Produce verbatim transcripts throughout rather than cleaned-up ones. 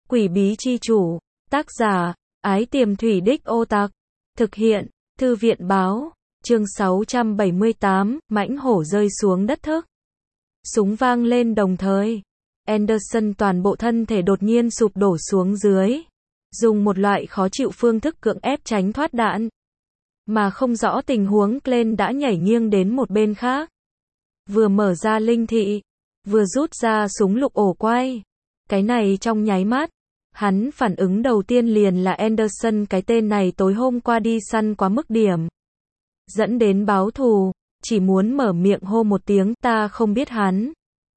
Quỷ bí chi chủ, tác giả, Ái Tiềm Thủy Đích Ô Tặc, thực hiện, Thư viện báo, chương sáu trăm bảy mươi tám, mãnh hổ rơi xuống đất thức. Súng vang lên đồng thời, Anderson toàn bộ thân thể đột nhiên sụp đổ xuống dưới, dùng một loại khó chịu phương thức cưỡng ép tránh thoát đạn. Mà không rõ tình huống, Glenn đã nhảy nghiêng đến một bên khác. Vừa mở ra linh thị, vừa rút ra súng lục ổ quay. Cái này trong nháy mắt, hắn phản ứng đầu tiên liền là Anderson, cái tên này tối hôm qua đi săn quá mức điểm. Dẫn đến báo thù, chỉ muốn mở miệng hô một tiếng, ta không biết hắn.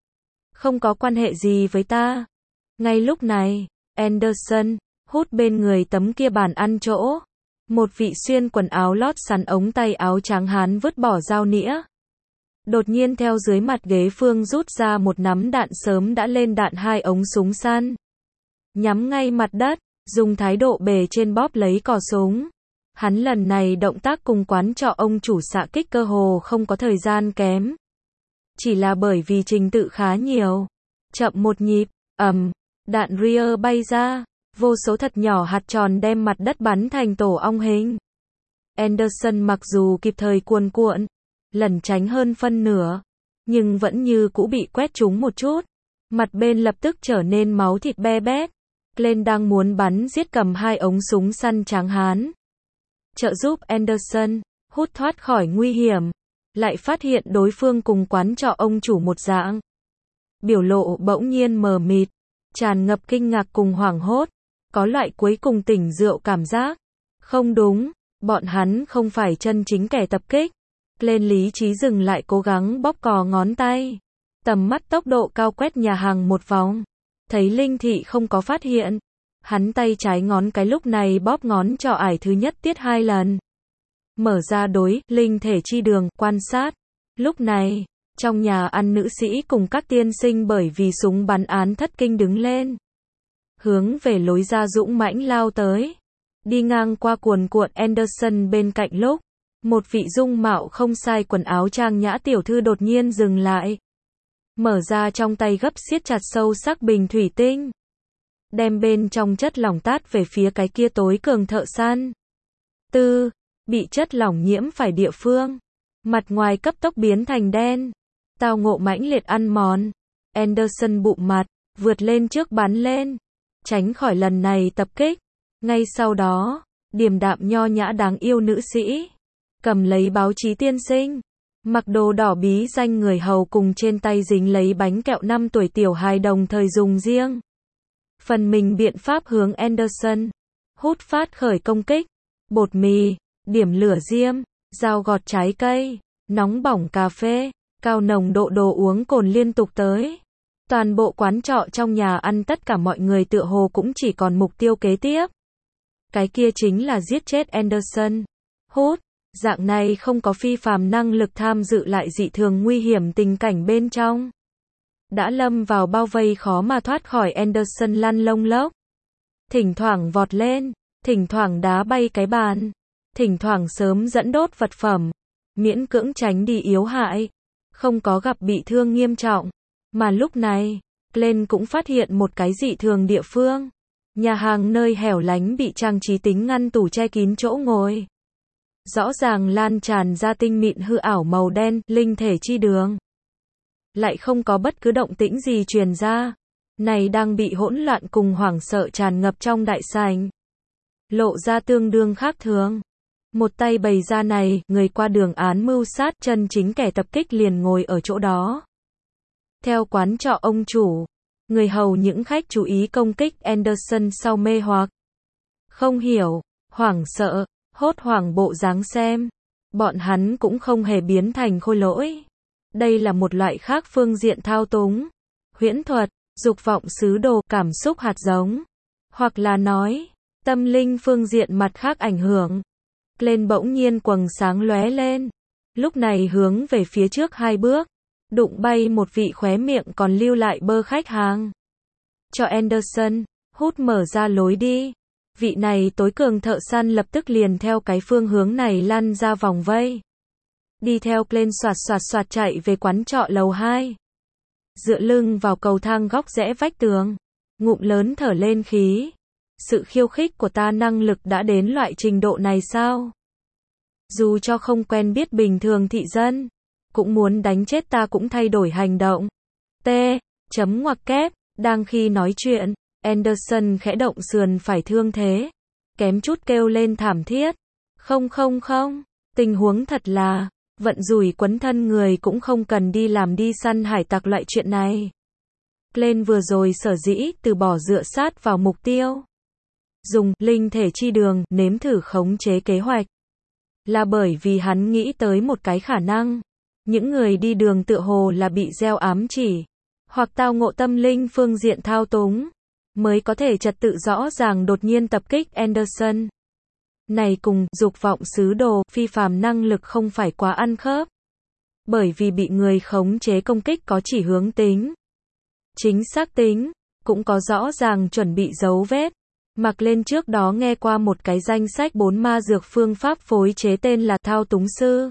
Không có quan hệ gì với ta. Ngay lúc này, Anderson, hút bên người tấm kia bàn ăn chỗ. Một vị xuyên quần áo lót sắn ống tay áo trắng hán vứt bỏ dao nĩa. Đột nhiên theo dưới mặt ghế phương rút ra một nắm đạn sớm đã lên đạn hai ống súng săn. Nhắm ngay mặt đất, dùng thái độ bề trên bóp lấy cò súng. Hắn lần này động tác cùng quán trọ ông chủ xạ kích cơ hồ không có thời gian kém. Chỉ là bởi vì trình tự khá nhiều. Chậm một nhịp, ầm, đạn rear bay ra, vô số thật nhỏ hạt tròn đem mặt đất bắn thành tổ ong hình. Anderson mặc dù kịp thời cuồn cuộn, lẩn tránh hơn phân nửa, nhưng vẫn như cũ bị quét trúng một chút. Mặt bên lập tức trở nên máu thịt be bét. Glenn đang muốn bắn giết cầm hai ống súng săn tráng hán. Trợ giúp Anderson, hút thoát khỏi nguy hiểm. Lại phát hiện đối phương cùng quán trọ ông chủ một dạng. Biểu lộ bỗng nhiên mờ mịt, tràn ngập kinh ngạc cùng hoảng hốt. Có loại cuối cùng tỉnh rượu cảm giác. Không đúng, bọn hắn không phải chân chính kẻ tập kích. Glenn lý trí dừng lại cố gắng bóp cò ngón tay. Tầm mắt tốc độ cao quét nhà hàng một vòng. Thấy linh thị không có phát hiện. Hắn tay trái ngón cái lúc này bóp ngón trỏ ải thứ nhất tiết hai lần. Mở ra đối, linh thể chi đường, quan sát. Lúc này, trong nhà ăn nữ sĩ cùng các tiên sinh bởi vì súng bắn án thất kinh đứng lên. Hướng về lối ra dũng mãnh lao tới. Đi ngang qua cuồn cuộn Anderson bên cạnh lúc. Một vị dung mạo không sai quần áo trang nhã tiểu thư đột nhiên dừng lại. Mở ra trong tay gấp siết chặt sâu sắc bình thủy tinh. Đem bên trong chất lỏng tát về phía cái kia tối cường thợ săn. Tư, bị chất lỏng nhiễm phải địa phương. Mặt ngoài cấp tốc biến thành đen. Tao ngộ mãnh liệt ăn mòn. Anderson bụng mặt, vượt lên trước bắn lên. Tránh khỏi lần này tập kích. Ngay sau đó, điềm đạm nho nhã đáng yêu nữ sĩ. Cầm lấy báo chí tiên sinh. Mặc đồ đỏ bí danh người hầu cùng trên tay dính lấy bánh kẹo năm tuổi tiểu hài đồng thời dùng riêng. Phần mình biện pháp hướng Anderson. Hút phát khởi công kích. Bột mì, điểm lửa diêm, dao gọt trái cây, nóng bỏng cà phê, cao nồng độ đồ uống cồn liên tục tới. Toàn bộ quán trọ trong nhà ăn tất cả mọi người tựa hồ cũng chỉ còn mục tiêu kế tiếp. Cái kia chính là giết chết Anderson. Hút. Dạng này không có phi phàm năng lực tham dự lại dị thường nguy hiểm tình cảnh bên trong. Đã lâm vào bao vây khó mà thoát khỏi Anderson lăn lông lốc. Thỉnh thoảng vọt lên, thỉnh thoảng đá bay cái bàn, thỉnh thoảng sớm dẫn đốt vật phẩm, miễn cưỡng tránh đi yếu hại, không có gặp bị thương nghiêm trọng. Mà lúc này, Glenn cũng phát hiện một cái dị thường địa phương. Nhà hàng nơi hẻo lánh bị trang trí tính ngăn tủ che kín chỗ ngồi. Rõ ràng lan tràn ra tinh mịn hư ảo màu đen, linh thể chi đường. Lại không có bất cứ động tĩnh gì truyền ra. Này đang bị hỗn loạn cùng hoảng sợ tràn ngập trong đại sảnh. Lộ ra tương đương khác thường. Một tay bày ra này, người qua đường án mưu sát chân chính kẻ tập kích liền ngồi ở chỗ đó. Theo quán trọ ông chủ, người hầu những khách chú ý công kích Anderson sau mê hoặc. Không hiểu, hoảng sợ. Hốt hoảng bộ dáng xem. Bọn hắn cũng không hề biến thành khôi lỗi. Đây là một loại khác phương diện thao túng. Huyễn thuật, dục vọng sứ đồ, cảm xúc hạt giống. Hoặc là nói, tâm linh phương diện mặt khác ảnh hưởng. Lên bỗng nhiên quầng sáng lóe lên. Lúc này hướng về phía trước hai bước. Đụng bay một vị khóe miệng còn lưu lại bơ khách hàng. Cho Anderson, hút mở ra lối đi. Vị này tối cường thợ săn lập tức liền theo cái phương hướng này lăn ra vòng vây. Đi theo Glenn xoạt xoạt xoạt chạy về quán trọ lầu hai. Dựa lưng vào cầu thang góc rẽ vách tường. ngụm lớn thở lên khí. Sự khiêu khích của ta năng lực đã đến loại trình độ này sao? Dù cho không quen biết bình thường thị dân, cũng muốn đánh chết ta cũng thay đổi hành động. T. Chấm ngoặc kép, đang khi nói chuyện, Anderson khẽ động sườn phải thương thế. Kém chút kêu lên thảm thiết. Không không không, tình huống thật là, vận rủi quấn thân người cũng không cần đi làm đi săn hải tặc loại chuyện này. Glenn vừa rồi sở dĩ từ bỏ dựa sát vào mục tiêu. Dùng linh thể chi đường nếm thử khống chế kế hoạch. Là bởi vì hắn nghĩ tới một cái khả năng. Những người đi đường tựa hồ là bị gieo ám chỉ. Hoặc tao ngộ tâm linh phương diện thao túng. Mới có thể trật tự rõ ràng đột nhiên tập kích Anderson. Này cùng dục vọng sứ đồ phi phàm năng lực không phải quá ăn khớp. Bởi vì bị người khống chế công kích có chỉ hướng tính. Chính xác tính, cũng có rõ ràng chuẩn bị dấu vết. Mặc lên trước đó nghe qua một cái danh sách bốn ma dược phương pháp phối chế tên là thao túng sư.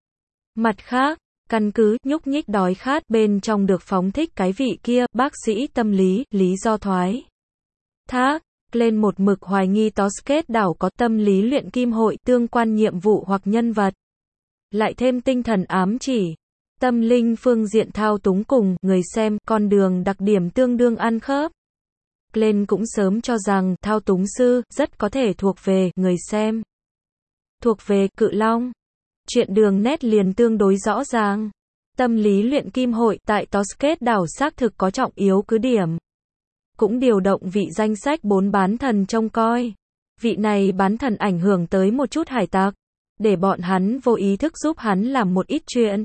Mặt khác, căn cứ nhúc nhích đói khát bên trong được phóng thích cái vị kia, bác sĩ tâm lý, lý do thoái thác, lên một mực hoài nghi Tosket đảo có tâm lý luyện kim hội tương quan nhiệm vụ hoặc nhân vật. Lại thêm tinh thần ám chỉ, tâm linh phương diện thao túng cùng người xem con đường đặc điểm tương đương ăn khớp. Glenn cũng sớm cho rằng thao túng sư rất có thể thuộc về người xem. Thuộc về Cự Long. Chuyện đường nét liền tương đối rõ ràng. Tâm lý luyện kim hội tại Tosket đảo xác thực có trọng yếu cứ điểm. Cũng điều động vị danh sách bốn bán thần trông coi. Vị này bán thần ảnh hưởng tới một chút hải tặc. Để bọn hắn vô ý thức giúp hắn làm một ít chuyện.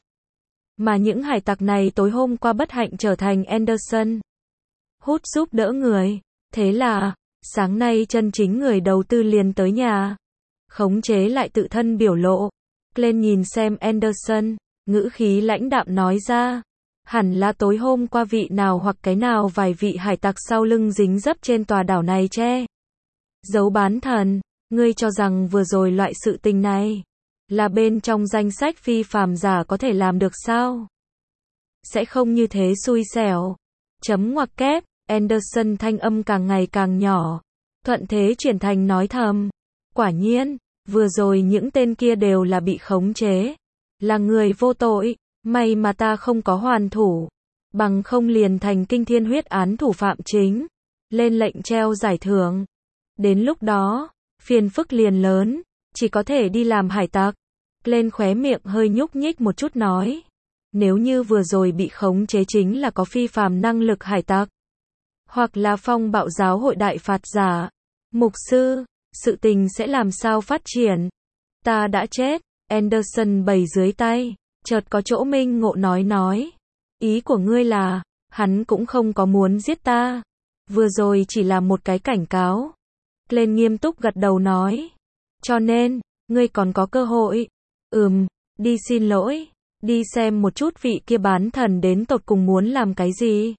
Mà những hải tặc này tối hôm qua bất hạnh trở thành Anderson. Hút giúp đỡ người. Thế là, sáng nay chân chính người đầu tư liền tới nhà. Khống chế lại tự thân biểu lộ. Glenn nhìn xem Anderson, ngữ khí lãnh đạm nói ra. Hẳn là tối hôm qua vị nào hoặc cái nào vài vị hải tặc sau lưng dính dấp trên tòa đảo này che. Giấu bán thần, ngươi cho rằng vừa rồi loại sự tình này là bên trong danh sách phi phàm giả có thể làm được sao? Sẽ không như thế xui xẻo. Chấm ngoặc kép, Anderson thanh âm càng ngày càng nhỏ. Thuận thế chuyển thành nói thầm. Quả nhiên, vừa rồi những tên kia đều là bị khống chế. Là người vô tội. May mà ta không có hoàn thủ. Bằng không liền thành kinh thiên huyết án thủ phạm chính. Lên lệnh treo giải thưởng. Đến lúc đó, phiền phức liền lớn. Chỉ có thể đi làm hải tặc. Lên khóe miệng hơi nhúc nhích một chút nói. Nếu như vừa rồi bị khống chế chính là có phi phàm năng lực hải tặc. Hoặc là phong bạo giáo hội đại phạt giả. Mục sư, sự tình sẽ làm sao phát triển? Ta đã chết. Anderson bày dưới tay. Chợt có chỗ minh ngộ nói nói. Ý của ngươi là, hắn cũng không có muốn giết ta. Vừa rồi chỉ là một cái cảnh cáo. Glenn nghiêm túc gật đầu nói. Cho nên, ngươi còn có cơ hội. Ừm, đi xin lỗi. Đi xem một chút vị kia bán thần đến tột cùng muốn làm cái gì.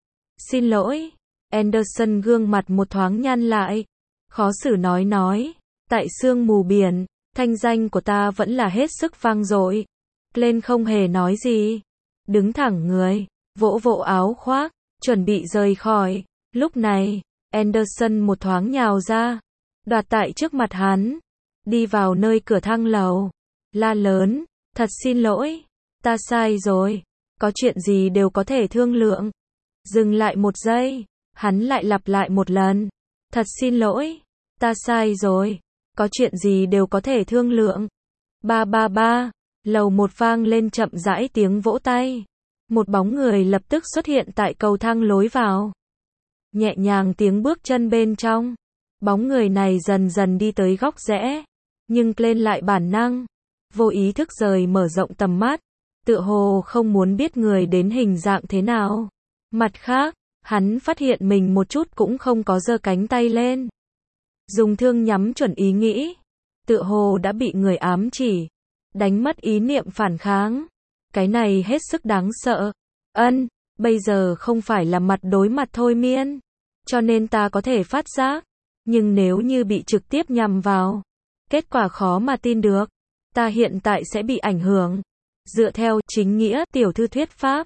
Xin lỗi. Anderson gương mặt một thoáng nhăn lại. Khó xử nói nói. Tại sương mù biển, thanh danh của ta vẫn là hết sức vang dội. Glenn không hề nói gì. Đứng thẳng người, vỗ vỗ áo khoác, chuẩn bị rời khỏi. Lúc này, Anderson một thoáng nhào ra. Đoạt tại trước mặt hắn. Đi vào nơi cửa thang lầu. La lớn, thật xin lỗi. Ta sai rồi. Có chuyện gì đều có thể thương lượng. Dừng lại một giây. Hắn lại lặp lại một lần. Thật xin lỗi. Ta sai rồi. Có chuyện gì đều có thể thương lượng. Ba ba ba. Lầu một vang lên chậm rãi tiếng vỗ tay. Một bóng người lập tức xuất hiện tại cầu thang lối vào. Nhẹ nhàng tiếng bước chân bên trong. Bóng người này dần dần đi tới góc rẽ. Nhưng lên lại bản năng. Vô ý thức rời mở rộng tầm mắt. Tựa hồ không muốn biết người đến hình dạng thế nào. Mặt khác, hắn phát hiện mình một chút cũng không có giơ cánh tay lên. Dùng thương nhắm chuẩn ý nghĩ. Tựa hồ đã bị người ám chỉ. Đánh mất ý niệm phản kháng. Cái này hết sức đáng sợ. Ân, bây giờ không phải là mặt đối mặt thôi miên. Cho nên ta có thể phát giác. Nhưng nếu như bị trực tiếp nhằm vào. Kết quả khó mà tin được. Ta hiện tại sẽ bị ảnh hưởng. Dựa theo chính nghĩa tiểu thư thuyết pháp.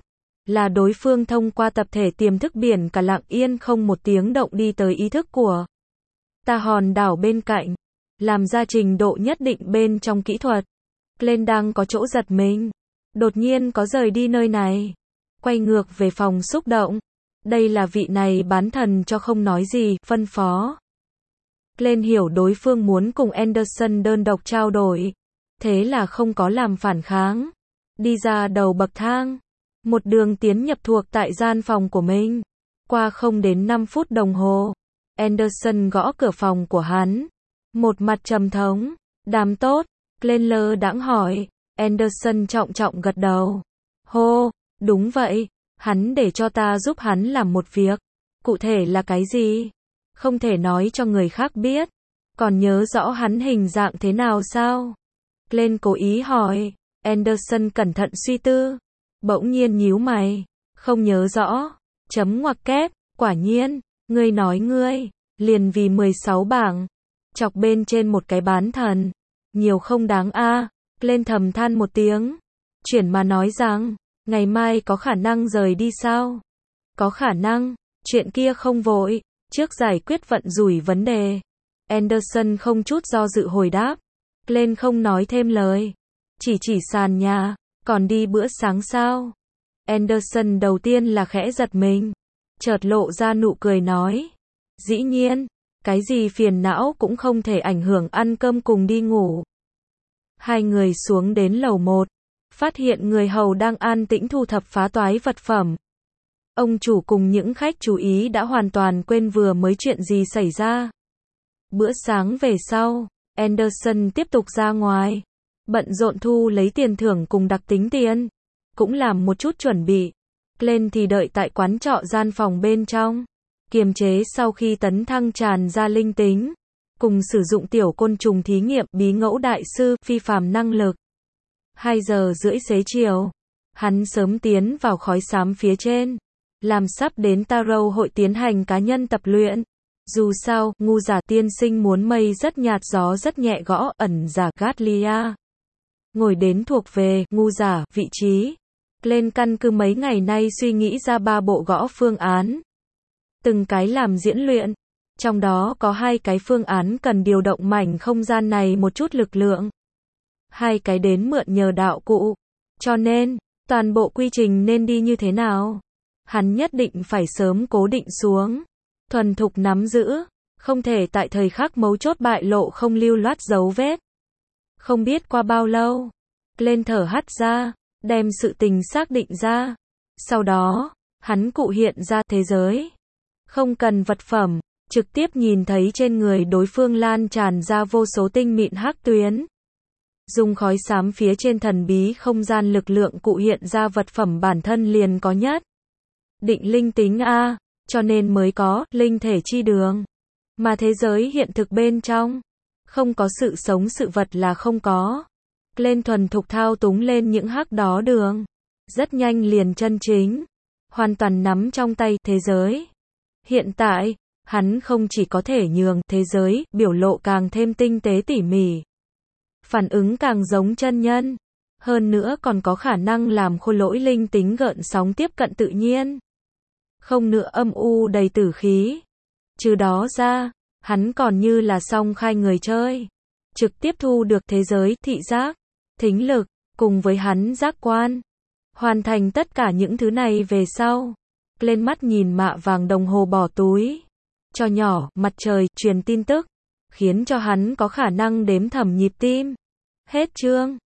là đối phương thông qua tập thể tiềm thức biển cả lặng yên không một tiếng động đi tới ý thức của ta hòn đảo bên cạnh, làm ra trình độ nhất định bên trong kỹ thuật. Glenn đang có chỗ giật mình, đột nhiên có rời đi nơi này, quay ngược về phòng xúc động. Đây là vị này bán thần cho không nói gì, phân phó. Glenn hiểu đối phương muốn cùng Anderson đơn độc trao đổi, thế là không có làm phản kháng. Đi ra đầu bậc thang, một đường tiến nhập thuộc tại gian phòng của mình. Qua không đến năm phút đồng hồ, Anderson gõ cửa phòng của hắn. Một mặt trầm thống, đàm tốt, Glenn lơ đãng hỏi. Anderson trọng trọng gật đầu. Hô, đúng vậy, hắn để cho ta giúp hắn làm một việc. Cụ thể là cái gì? Không thể nói cho người khác biết. Còn nhớ rõ hắn hình dạng thế nào sao? Glenn cố ý hỏi. Anderson cẩn thận suy tư, bỗng nhiên nhíu mày. Không nhớ rõ. Chấm ngoặc kép, quả nhiên, ngươi nói ngươi, liền vì mười sáu bảng. Chọc bên trên một cái bán thần. Nhiều không đáng a. À. Glenn thầm than một tiếng. Chuyển mà nói rằng, ngày mai có khả năng rời đi sao? Có khả năng, chuyện kia không vội, trước giải quyết vận rủi vấn đề. Anderson không chút do dự hồi đáp. Glenn không nói thêm lời, chỉ chỉ sàn nhà, còn đi bữa sáng sao? Anderson đầu tiên là khẽ giật mình, chợt lộ ra nụ cười nói. Dĩ nhiên, cái gì phiền não cũng không thể ảnh hưởng ăn cơm cùng đi ngủ. Hai người xuống đến lầu một, phát hiện người hầu đang an tĩnh thu thập phá toái vật phẩm. Ông chủ cùng những khách chú ý đã hoàn toàn quên vừa mới chuyện gì xảy ra. Bữa sáng về sau, Anderson tiếp tục ra ngoài, bận rộn thu lấy tiền thưởng cùng đặc tính tiền, cũng làm một chút chuẩn bị. Glenn thì đợi tại quán trọ gian phòng bên trong, kiềm chế sau khi tấn thăng tràn ra linh tính, cùng sử dụng tiểu côn trùng thí nghiệm bí ngẫu đại sư phi phàm năng lực. Hai giờ rưỡi xế chiều, hắn sớm tiến vào khói xám phía trên, làm sắp đến Tarot hội tiến hành cá nhân tập luyện. Dù sao, ngu giả tiên sinh muốn mây rất nhạt gió rất nhẹ gõ ẩn giả Gatlia. Ngồi đến thuộc về ngu giả vị trí. Glenn căn cứ mấy ngày nay suy nghĩ ra ba bộ gõ phương án. Từng cái làm diễn luyện. Trong đó có hai cái phương án cần điều động mảnh không gian này một chút lực lượng. Hai cái đến mượn nhờ đạo cụ. Cho nên, toàn bộ quy trình nên đi như thế nào? Hắn nhất định phải sớm cố định xuống. Thuần thục nắm giữ. Không thể tại thời khắc mấu chốt bại lộ không lưu loát dấu vết. Không biết qua bao lâu, Glenn thở hắt ra, đem sự tình xác định ra. Sau đó, hắn cụ hiện ra thế giới. Không cần vật phẩm, trực tiếp nhìn thấy trên người đối phương lan tràn ra vô số tinh mịn hắc tuyến. Dùng khói xám phía trên thần bí không gian lực lượng cụ hiện ra vật phẩm bản thân liền có nhất định linh tính A, cho nên mới có linh thể chi đường. Mà thế giới hiện thực bên trong, không có sự sống sự vật là không có. Glenn thuần thục thao túng lên những hắc đó đường. Rất nhanh liền chân chính, hoàn toàn nắm trong tay thế giới. Hiện tại, hắn không chỉ có thể nhường thế giới biểu lộ càng thêm tinh tế tỉ mỉ, phản ứng càng giống chân nhân, hơn nữa còn có khả năng làm khôi lỗi linh tính gợn sóng tiếp cận tự nhiên. Không nữa âm u đầy tử khí. Trừ đó ra, hắn còn như là song khai người chơi, trực tiếp thu được thế giới thị giác, thính lực, cùng với hắn giác quan. Hoàn thành tất cả những thứ này về sau, lên mắt nhìn mạ vàng đồng hồ bỏ túi, cho nhỏ, mặt trời, truyền tin tức, khiến cho hắn có khả năng đếm thầm nhịp tim. Hết chương.